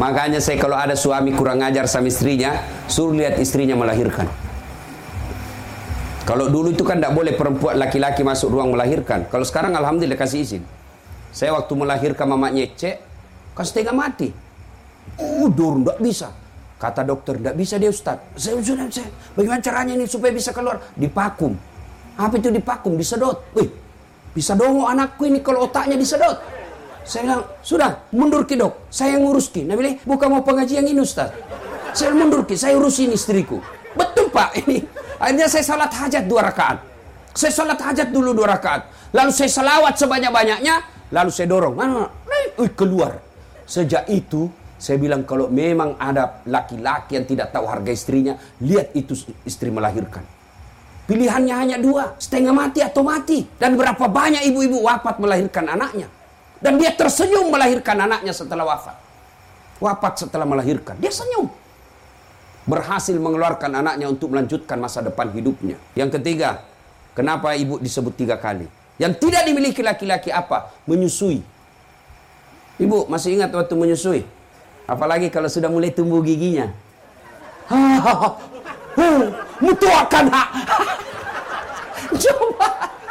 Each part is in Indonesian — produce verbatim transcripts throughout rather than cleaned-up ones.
Makanya saya kalau ada suami kurang ajar sama istrinya, suruh lihat istrinya melahirkan. Kalau dulu itu kan tidak boleh perempuan laki-laki masuk ruang melahirkan. Kalau sekarang alhamdulillah kasih izin. Saya waktu melahirkan mamanya cek, kan setengah mati. Udur, tidak bisa. Kata dokter, tidak bisa dia Ustaz. Saya sudah, saya, bagaimana caranya ini supaya bisa keluar? Dipakum. Apa itu dipakum? Disedot. Wih, bisa dongo anakku ini kalau otaknya disedot. Saya bilang, sudah, mundur ki dok. Saya yang ngurus ki. Nah, bilang, bukan mau pengajian ini Ustaz. Saya mundur ki, saya urusin istriku. Betul Pak, ini. Akhirnya saya salat hajat dua rakaat. Saya salat hajat dulu dua rakaat. Lalu saya selawat sebanyak-banyaknya. Lalu saya dorong. Mana? Wih, keluar. Sejak itu, saya bilang kalau memang ada laki-laki yang tidak tahu harga istrinya, lihat itu istri melahirkan. Pilihannya hanya dua, setengah mati atau mati. Dan berapa banyak ibu-ibu wafat melahirkan anaknya. Dan dia tersenyum melahirkan anaknya setelah wafat. Wafat setelah melahirkan, dia senyum. Berhasil mengeluarkan anaknya untuk melanjutkan masa depan hidupnya. Yang ketiga, kenapa ibu disebut tiga kali? Yang tidak dimiliki laki-laki apa? Menyusui. Ibu masih ingat waktu menyusui? Apalagi kalau sudah mulai tumbuh giginya. Mutuakan hak. Coba.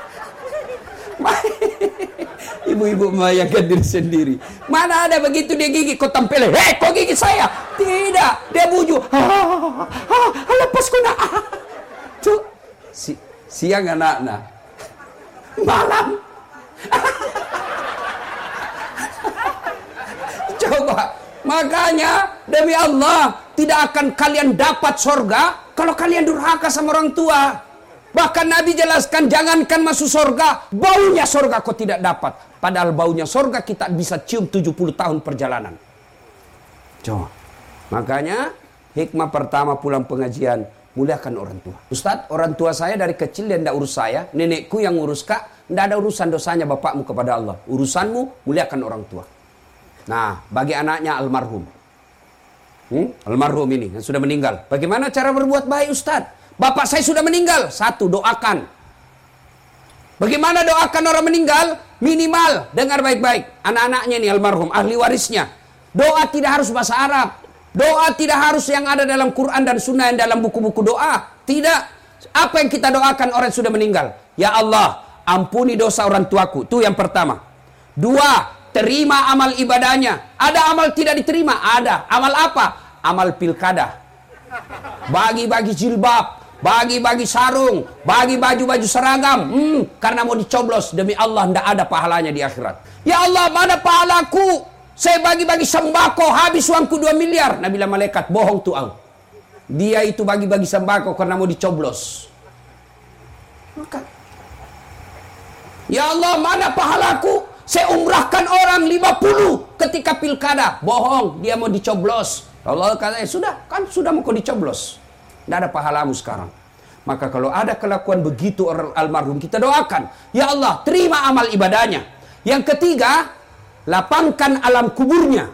Ibu-ibu membayangkan diri sendiri. Mana ada begitu dia gigi, kau tampil, hei kau gigi saya. Tidak, dia buju. Lepas kau nak. Tuh, si, siang anak-anak. Malam. Coba, makanya demi Allah tidak akan kalian dapat sorga kalau kalian durhaka sama orang tua. Bahkan Nabi jelaskan, jangankan masuk sorga, baunya sorga kau tidak dapat. Padahal baunya sorga kita bisa cium tujuh puluh tahun perjalanan. Coba. Makanya hikmah pertama pulang pengajian, muliakan orang tua. Ustadz, orang tua saya dari kecil dia tidak urus saya. Nenekku yang urus kak, tidak ada urusan dosanya bapakmu kepada Allah. Urusanmu, muliakan orang tua. Nah, bagi anaknya almarhum. Hmm? Almarhum ini yang sudah meninggal. Bagaimana cara berbuat baik Ustadz? Bapak saya sudah meninggal. Satu, doakan. Bagaimana doakan orang meninggal? Minimal, dengar baik-baik. Anak-anaknya ini almarhum, ahli warisnya. Doa tidak harus bahasa Arab. Doa tidak harus yang ada dalam Quran dan Sunnah yang dalam buku-buku doa. Tidak. Apa yang kita doakan orang yang sudah meninggal? Ya Allah, ampuni dosa orang tuaku. Itu yang pertama. Dua, terima amal ibadahnya. Ada amal tidak diterima? Ada. Amal apa? Amal pilkada. Bagi-bagi jilbab. Bagi-bagi sarung, bagi baju-baju seragam, hmm, karena mau dicoblos, demi Allah tidak ada pahalanya di akhirat. Ya Allah, mana pahalaku? Saya bagi-bagi sembako, habis uangku dua miliar. Nabi bilang malaikat, bohong tuh ang. Dia itu bagi-bagi sembako karena mau dicoblos. Maka, ya Allah, mana pahalaku? Saya umrahkan orang lima puluh ketika pilkada. Bohong, dia mau dicoblos. Allah kata, eh, sudah, kan sudah mau kau dicoblos. Tidak ada pahalamu sekarang. Maka kalau ada kelakuan begitu orang almarhum, kita doakan. Ya Allah, terima amal ibadahnya. Yang ketiga, lapangkan alam kuburnya.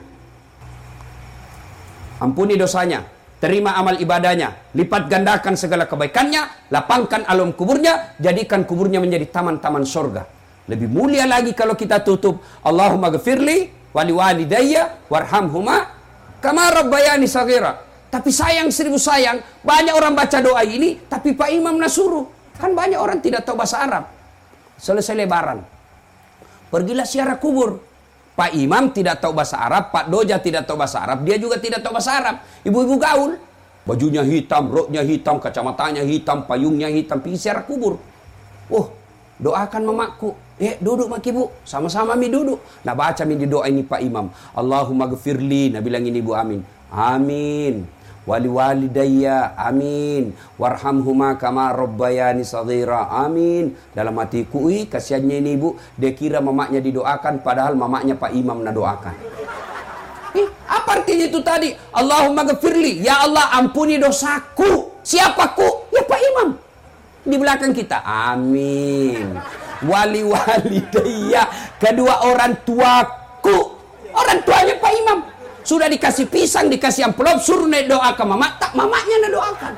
Ampuni dosanya. Terima amal ibadahnya. Lipat gandakan segala kebaikannya. Lapangkan alam kuburnya. Jadikan kuburnya menjadi taman-taman sorga. Lebih mulia lagi kalau kita tutup. Allahumma ghafirli wali walidayya warhamhuma kama rabbayani saghira. Tapi sayang seribu sayang, banyak orang baca doa ini, tapi Pak Imam nasuruh. Kan banyak orang tidak tahu bahasa Arab. Selesai lebaran, pergilah ziarah kubur. Pak Imam tidak tahu bahasa Arab, Pak Doja tidak tahu bahasa Arab, dia juga tidak tahu bahasa Arab. Ibu-ibu gaul, bajunya hitam, roknya hitam, kacamatanya hitam, payungnya hitam, pergi ziarah kubur. Oh, doakan mamaku. Eh, duduk mak ibu, sama-sama mi duduk. Nah, baca mi di doa ini Pak Imam. Allahumma ghafirli, nah bilang ini Ibu Amin. Amin. Wali walidayya, amin. Warhamhuma kama rabbayani saghira, amin. Dalam hatiku, ih kasihannya ini ibu, dia kira mamaknya didoakan, padahal mamaknya Pak Imam nak doakan. Eh, apa artinya itu tadi? Allahumma ghafirli, ya Allah ampuni dosaku. Siapaku? Ya Pak Imam. Di belakang kita, amin. Wali walidayya, kedua orang tuaku. Orang tuanya Pak Imam. Sudah dikasih pisang, dikasih amplop, suruh naik doa ke mama, tak mamanya nak doakan.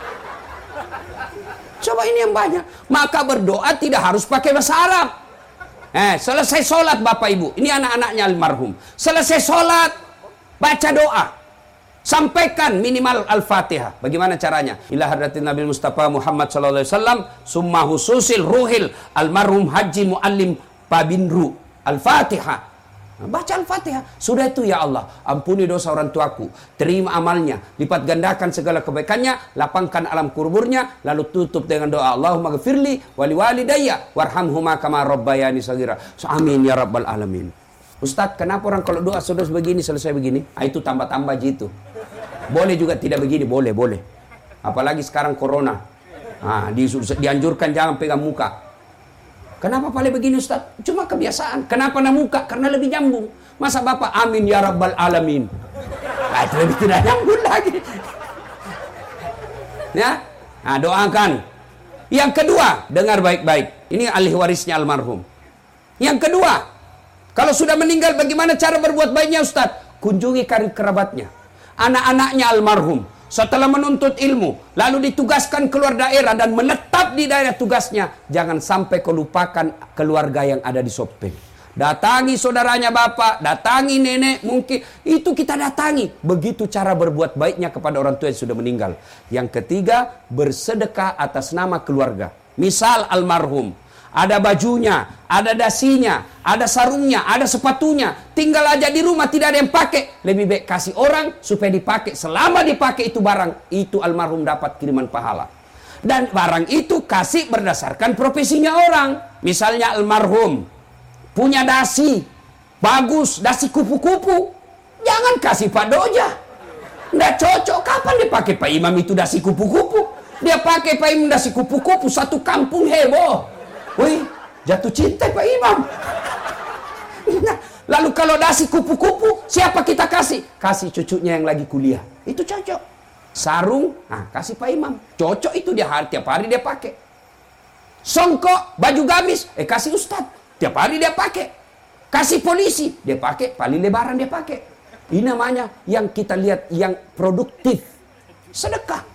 Coba ini yang banyak. Maka berdoa tidak harus pakai bahasa Arab. Eh, selesai sholat Bapak Ibu, ini anak-anaknya almarhum. Selesai sholat, baca doa. Sampaikan minimal Al-Fatihah. Bagaimana caranya? Ila hadratin Nabi Mustafa Muhammad sallallahu alaihi wasallam summa hususil ruhil almarhum Haji Muallim Pabinru. Al-Fatihah. Nah, baca Al-Fatihah. Sudah itu, ya Allah, ampuni dosa orang tuaku, terima amalnya, lipat gandakan segala kebaikannya, lapangkan alam kuburnya, lalu tutup dengan doa Allahumma ghafirli wali walidayya warhamhuma kama rabbayani shaghira. Amin ya rabbal alamin. Ustaz, kenapa orang kalau doa sudah begini selesai begini? Ah, itu tambah-tambah gitu. Boleh juga tidak begini, boleh, boleh. Apalagi sekarang corona. Ah, di, dianjurkan jangan pegang muka. Kenapa paling begini, Ustaz? Cuma kebiasaan. Kenapa na muka? Karena lebih nyambung. Masa Bapak amin ya rabbal alamin? Ah, itu lebih tidak nyambung lagi. Ya, nah, doakan. Yang kedua, dengar baik-baik. Ini ahli warisnya almarhum. Yang kedua, kalau sudah meninggal, bagaimana cara berbuat baiknya, Ustaz? Kunjungi karib kerabatnya, anak-anaknya almarhum. Setelah menuntut ilmu, lalu ditugaskan keluar daerah dan menetap di daerah tugasnya, jangan sampai kelupakan keluarga yang ada di Sopeng. Datangi saudaranya bapak, datangi nenek, mungkin itu kita datangi. Begitu cara berbuat baiknya kepada orang tua yang sudah meninggal. Yang ketiga, bersedekah atas nama keluarga. Misal almarhum, ada bajunya, ada dasinya, ada sarungnya, ada sepatunya. Tinggal aja di rumah tidak ada yang pakai. Lebih baik kasih orang supaya dipakai. Selama dipakai itu barang, itu almarhum dapat kiriman pahala. Dan barang itu kasih berdasarkan profesinya orang. Misalnya almarhum punya dasi bagus, dasi kupu-kupu, jangan kasih Pak Doja. Nggak cocok. Kapan dipakai Pak Imam itu dasi kupu-kupu? Dia pakai Pak Imam dasi kupu-kupu, satu kampung heboh. Wih, jatuh cinta Pak Imam. Nah, lalu kalau dasi kupu-kupu, siapa kita kasih? Kasih cucunya yang lagi kuliah. Itu cocok. Sarung, nah kasih Pak Imam. Cocok itu, dia hari, tiap hari dia pakai. Songkok, baju gamis, eh kasih Ustad. Tiap hari dia pakai. Kasih polisi, dia pakai. Paling lebaran dia pakai. Ini namanya yang kita lihat yang produktif. Sedekah.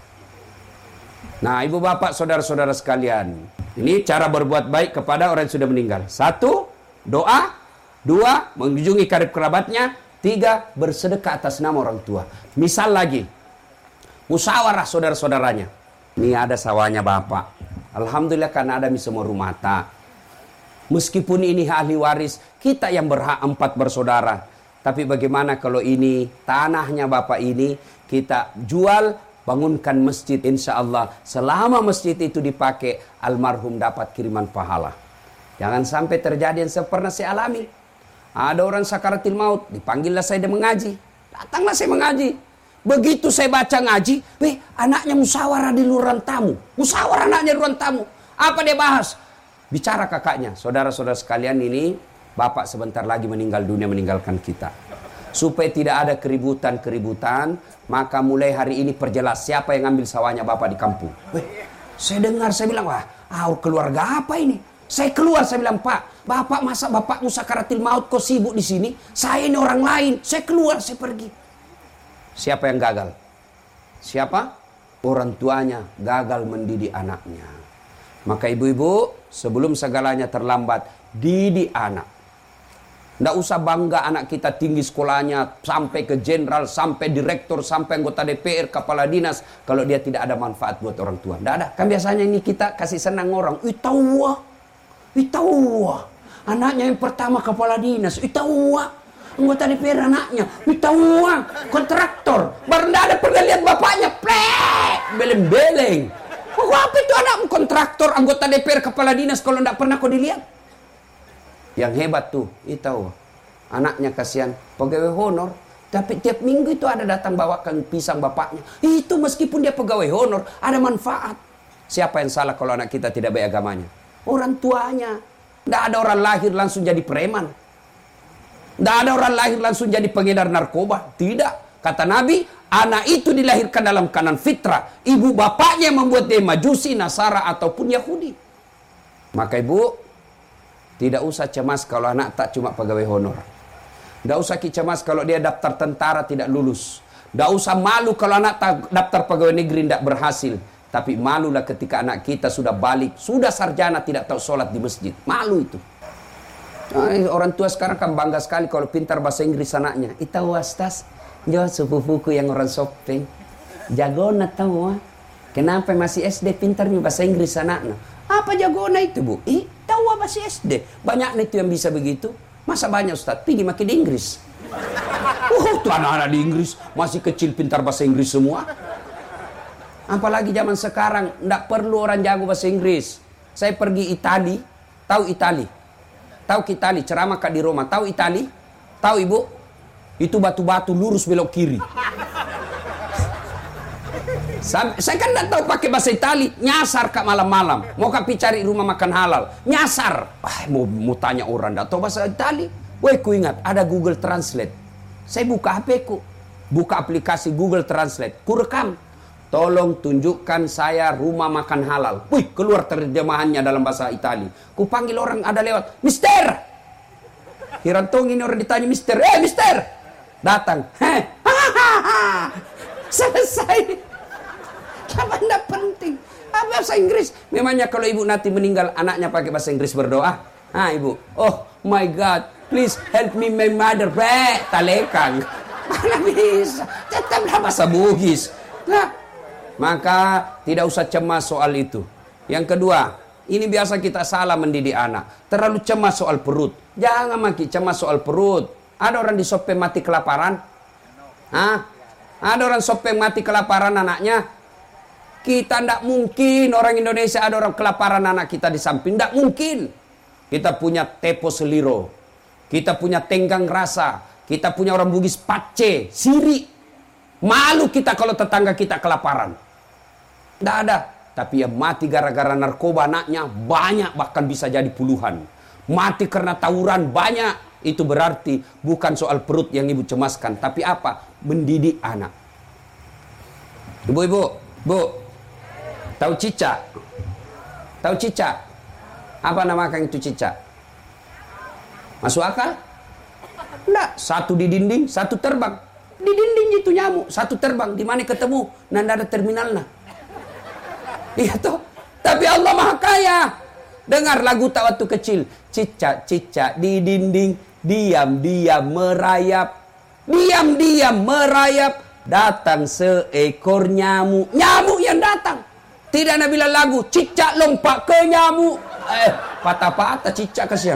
Nah, ibu bapak, saudara-saudara sekalian, ini cara berbuat baik kepada orang yang sudah meninggal. Satu, doa. Dua, mengunjungi karib kerabatnya. Tiga, bersedekah atas nama orang tua. Misal lagi, musyawarah saudara-saudaranya. Ini ada sawahnya bapak. Alhamdulillah karena ada semua rumah tak. Meskipun ini ahli waris, kita yang berhak empat bersaudara. Tapi bagaimana kalau ini tanahnya bapak ini kita jual, bangunkan masjid, insya Allah selama masjid itu dipakai, almarhum dapat kiriman pahala. Jangan sampai terjadi yang saya pernah saya alami. Ada orang sakaratil maut, dipanggillah saya dia mengaji. Datanglah saya mengaji. Begitu saya baca ngaji, weh, anaknya musyawarah di ruang tamu. Musyawarah anaknya di ruang tamu. Apa dia bahas? Bicara kakaknya, saudara-saudara sekalian, ini bapak sebentar lagi meninggal dunia, meninggalkan kita. Supaya tidak ada keributan-keributan, maka mulai hari ini perjelas siapa yang ambil sawahnya bapak di kampung. Weh, saya dengar, saya bilang, wah, ah, keluarga apa ini? Saya keluar, saya bilang, Pak, bapak masa bapak sakaratil maut kok sibuk di sini? Saya ini orang lain. Saya keluar, saya pergi. Siapa yang gagal? Siapa? Orang tuanya gagal mendidik anaknya. Maka ibu-ibu, sebelum segalanya terlambat, didik anak. Nggak usah bangga anak kita tinggi sekolahnya, sampai ke jenderal, sampai direktur, sampai anggota D P R, kepala dinas, kalau dia tidak ada manfaat buat orang tua. Nggak ada. Kan biasanya ini kita kasih senang orang. Ih tahu wah. Ih tahu wah. Anaknya yang pertama kepala dinas. Ih tahu wah. Anggota D P R anaknya. Ih tahu wah. Kontraktor. Baru nggak ada pernah lihat bapaknya. Plek. Beleng-beleng. Oh, apa itu anak kontraktor, anggota D P R, kepala dinas kalau nggak pernah kau dilihat? Yang hebat tuh, itu anaknya kasihan, pegawai honor, tapi tiap minggu itu ada datang bawakan pisang bapaknya. Itu meskipun dia pegawai honor, ada manfaat. Siapa yang salah kalau anak kita tidak baik agamanya? Orang tuanya. Nggak ada orang lahir langsung jadi preman. Nggak ada orang lahir langsung jadi pengedar narkoba. Tidak. Kata Nabi, anak itu dilahirkan dalam kanan fitrah. Ibu bapaknya membuat dia majusi, nasara, ataupun Yahudi. Maka ibu, tidak usah cemas kalau anak tak cuma pegawai honor. Tidak usah cemas kalau dia daftar tentara tidak lulus. Tidak usah malu kalau anak tak daftar pegawai negeri tidak berhasil. Tapi malulah ketika anak kita sudah balik, sudah sarjana tidak tahu sholat di masjid. Malu itu. Orang tua sekarang kan bangga sekali kalau pintar bahasa Inggris anaknya. Itahu Ustaz, jo sepupuku yang orang Sopeng. Jagona tahu. Kenapa masih S D pintar nih bahasa Inggris anaknya? Apa jagona itu, Bu? Ih, tahu masih S D. Banyak nih itu yang bisa begitu. Masa banyak Ustaz? Pergi makin di Inggris. Oh, tuh anak-anak di Inggris masih kecil pintar bahasa Inggris semua. Apalagi zaman sekarang, nggak perlu orang jago bahasa Inggris. Saya pergi Itali, tahu Itali? Tahu Itali, ceramah Kak di Roma. Tahu Itali? Tahu Ibu? Itu batu-batu lurus belok kiri. Saya kan nggak tahu pakai bahasa Itali, nyasar Kak malam-malam. Mau Kak cari rumah makan halal, nyasar. Ah, mau, mau tanya orang nggak tahu bahasa Itali. Woi, ku ingat ada Google Translate. Saya buka H P ku, buka aplikasi Google Translate, ku rekam. Tolong tunjukkan saya rumah makan halal. Wih, keluar terjemahannya dalam bahasa Itali. Ku panggil orang ada lewat, Mister. Hirantong ini orang ditanya Mister. Eh, Mister. Datang. Heh. Selesai. Apa enggak penting? Ah, bahasa Inggris. Memangnya kalau ibu nanti meninggal anaknya pakai bahasa Inggris berdoa? Ah, ibu. Oh my God, please help me my mother. Be, talekang. Mana bisa? Tetaplah bahasa Bugis. Nah, maka tidak usah cemas soal itu. Yang kedua, ini biasa kita salah mendidik anak. Terlalu cemas soal perut. Jangan makin cemas soal perut. Ada orang di Sopeng mati kelaparan? Hah? Ada orang Sopeng mati kelaparan anaknya? Kita tidak mungkin orang Indonesia ada orang kelaparan anak kita di samping. Tidak mungkin. Kita punya tepo seliro. Kita punya tenggang rasa. Kita punya orang Bugis pace, siri. Malu kita kalau tetangga kita kelaparan. Tidak ada. Tapi yang mati gara-gara narkoba anaknya banyak, bahkan bisa jadi puluhan. Mati karena tawuran banyak. Itu berarti bukan soal perut yang ibu cemaskan. Tapi apa? Mendidik anak. Ibu-ibu, Bu. Tahu cicak? Tahu cicak? Apa namakan itu cicak? Masuk akal? Enggak. Satu di dinding, satu terbang. Di dinding itu nyamuk, satu terbang. Di mana ketemu? Nanda ada terminalnya. Iya toh. Tapi Allah Maha Kaya. Dengar lagu tak waktu kecil. Cicak-cicak di dinding, diam-diam merayap. Diam-diam merayap. Datang seekor nyamuk. Nyamuk yang datang. Tidak Nabi lagu, cicak lompat ke nyamuk. Eh, patah-patah cicak kasihan.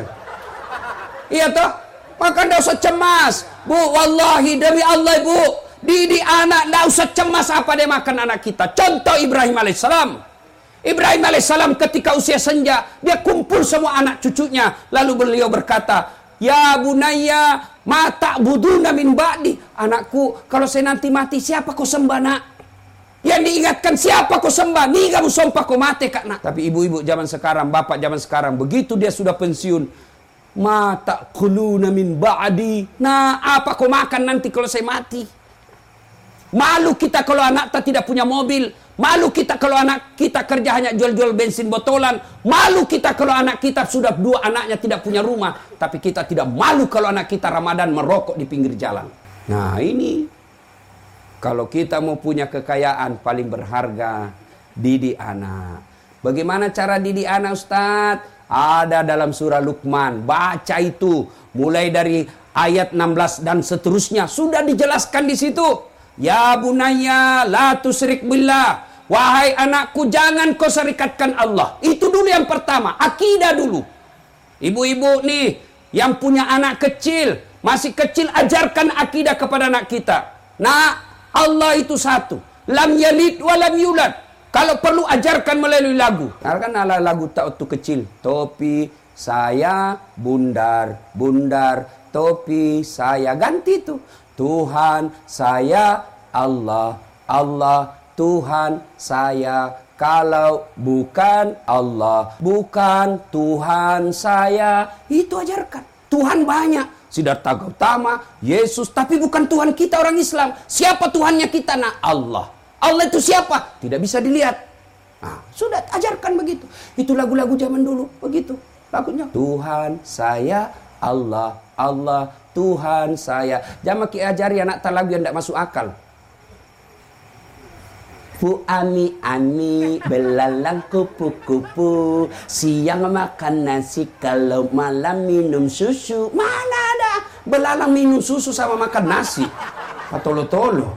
Iya toh? Maka tidak usah cemas. Bu, wallahi demi Allah ibu. Didik anak, tidak usah cemas apa dia makan anak kita. Contoh Ibrahim alaihissalam. Ibrahim alaihissalam ketika usia senja, dia kumpul semua anak cucunya. Lalu beliau berkata, Ya bunayya, ma ta'buduna min ba'di. Anakku, kalau saya nanti mati, siapa kau sembah nak? Yang diingatkan siapa kau sembah? Ni kamu sompah kau mati kak nak. Tapi ibu-ibu zaman sekarang, bapak zaman sekarang, begitu dia sudah pensiun, ma ta'kuluna min ba'di. Nah, apa kau makan nanti kalau saya mati? Malu kita kalau anak kita tidak punya mobil. Malu kita kalau anak kita kerja hanya jual-jual bensin botolan. Malu kita kalau anak kita sudah dua anaknya tidak punya rumah. Tapi kita tidak malu kalau anak kita Ramadan merokok di pinggir jalan. Nah ini, kalau kita mau punya kekayaan paling berharga, didik anak. Bagaimana cara didik anak Ustadz? Ada dalam surah Luqman. Baca itu. Mulai dari ayat enam belas dan seterusnya. Sudah dijelaskan di situ. Ya bunayya la tusyrik billah. Wahai anakku, jangan kau serikatkan Allah. Itu dulu yang pertama, akidah dulu. Ibu-ibu nih yang punya anak kecil, masih kecil, ajarkan akidah kepada anak kita. Nah, Allah itu satu. Lam yalid wa lam yulad. Kalau perlu ajarkan melalui lagu. Karena kan ala lagu tak waktu kecil. Topi saya bundar, bundar, topi saya. Ganti itu. Tuhan saya Allah, Allah Tuhan saya. Kalau bukan Allah, bukan Tuhan saya. Itu ajarkan. Tuhan banyak. Siddhartha Gautama, Yesus, tapi bukan Tuhan kita orang Islam. Siapa Tuhannya kita? Nah, Allah. Allah itu siapa? Tidak bisa dilihat. Nah, sudah ajarkan begitu. Itu lagu-lagu zaman dulu, begitu lagunya. Tuhan saya Allah, Allah Tuhan saya. Jangan ki ajari anak tak lagu yang tidak masuk akal. Fu ami ami belalang kupu-kupu, siang makan nasi, kalau malam minum susu. Mana ada belalang minum susu sama makan nasi? Patolo-tolo.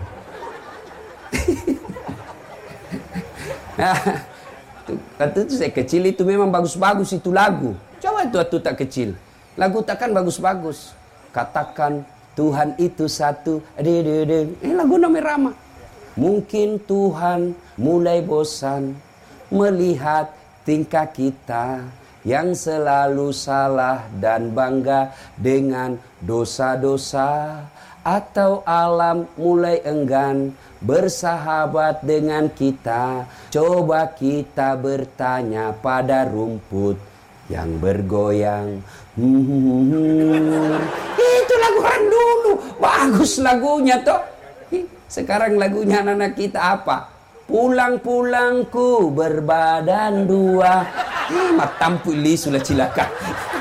Waktu itu saya kecil itu memang bagus-bagus itu lagu. Coba itu waktu tak kecil. Lagu takkan bagus-bagus. Katakan Tuhan itu satu. Ini lagu namanya Rama. Mungkin Tuhan mulai bosan melihat tingkah kita yang selalu salah dan bangga dengan dosa-dosa, atau alam mulai enggan bersahabat dengan kita. Coba kita bertanya pada rumput yang bergoyang. Hmm, itu lagu orang dulu, bagus lagunya toh. Sekarang lagunya anak-anak kita apa? Pulang-pulangku berbadan dua. Eh, matampu li sulah cilaka.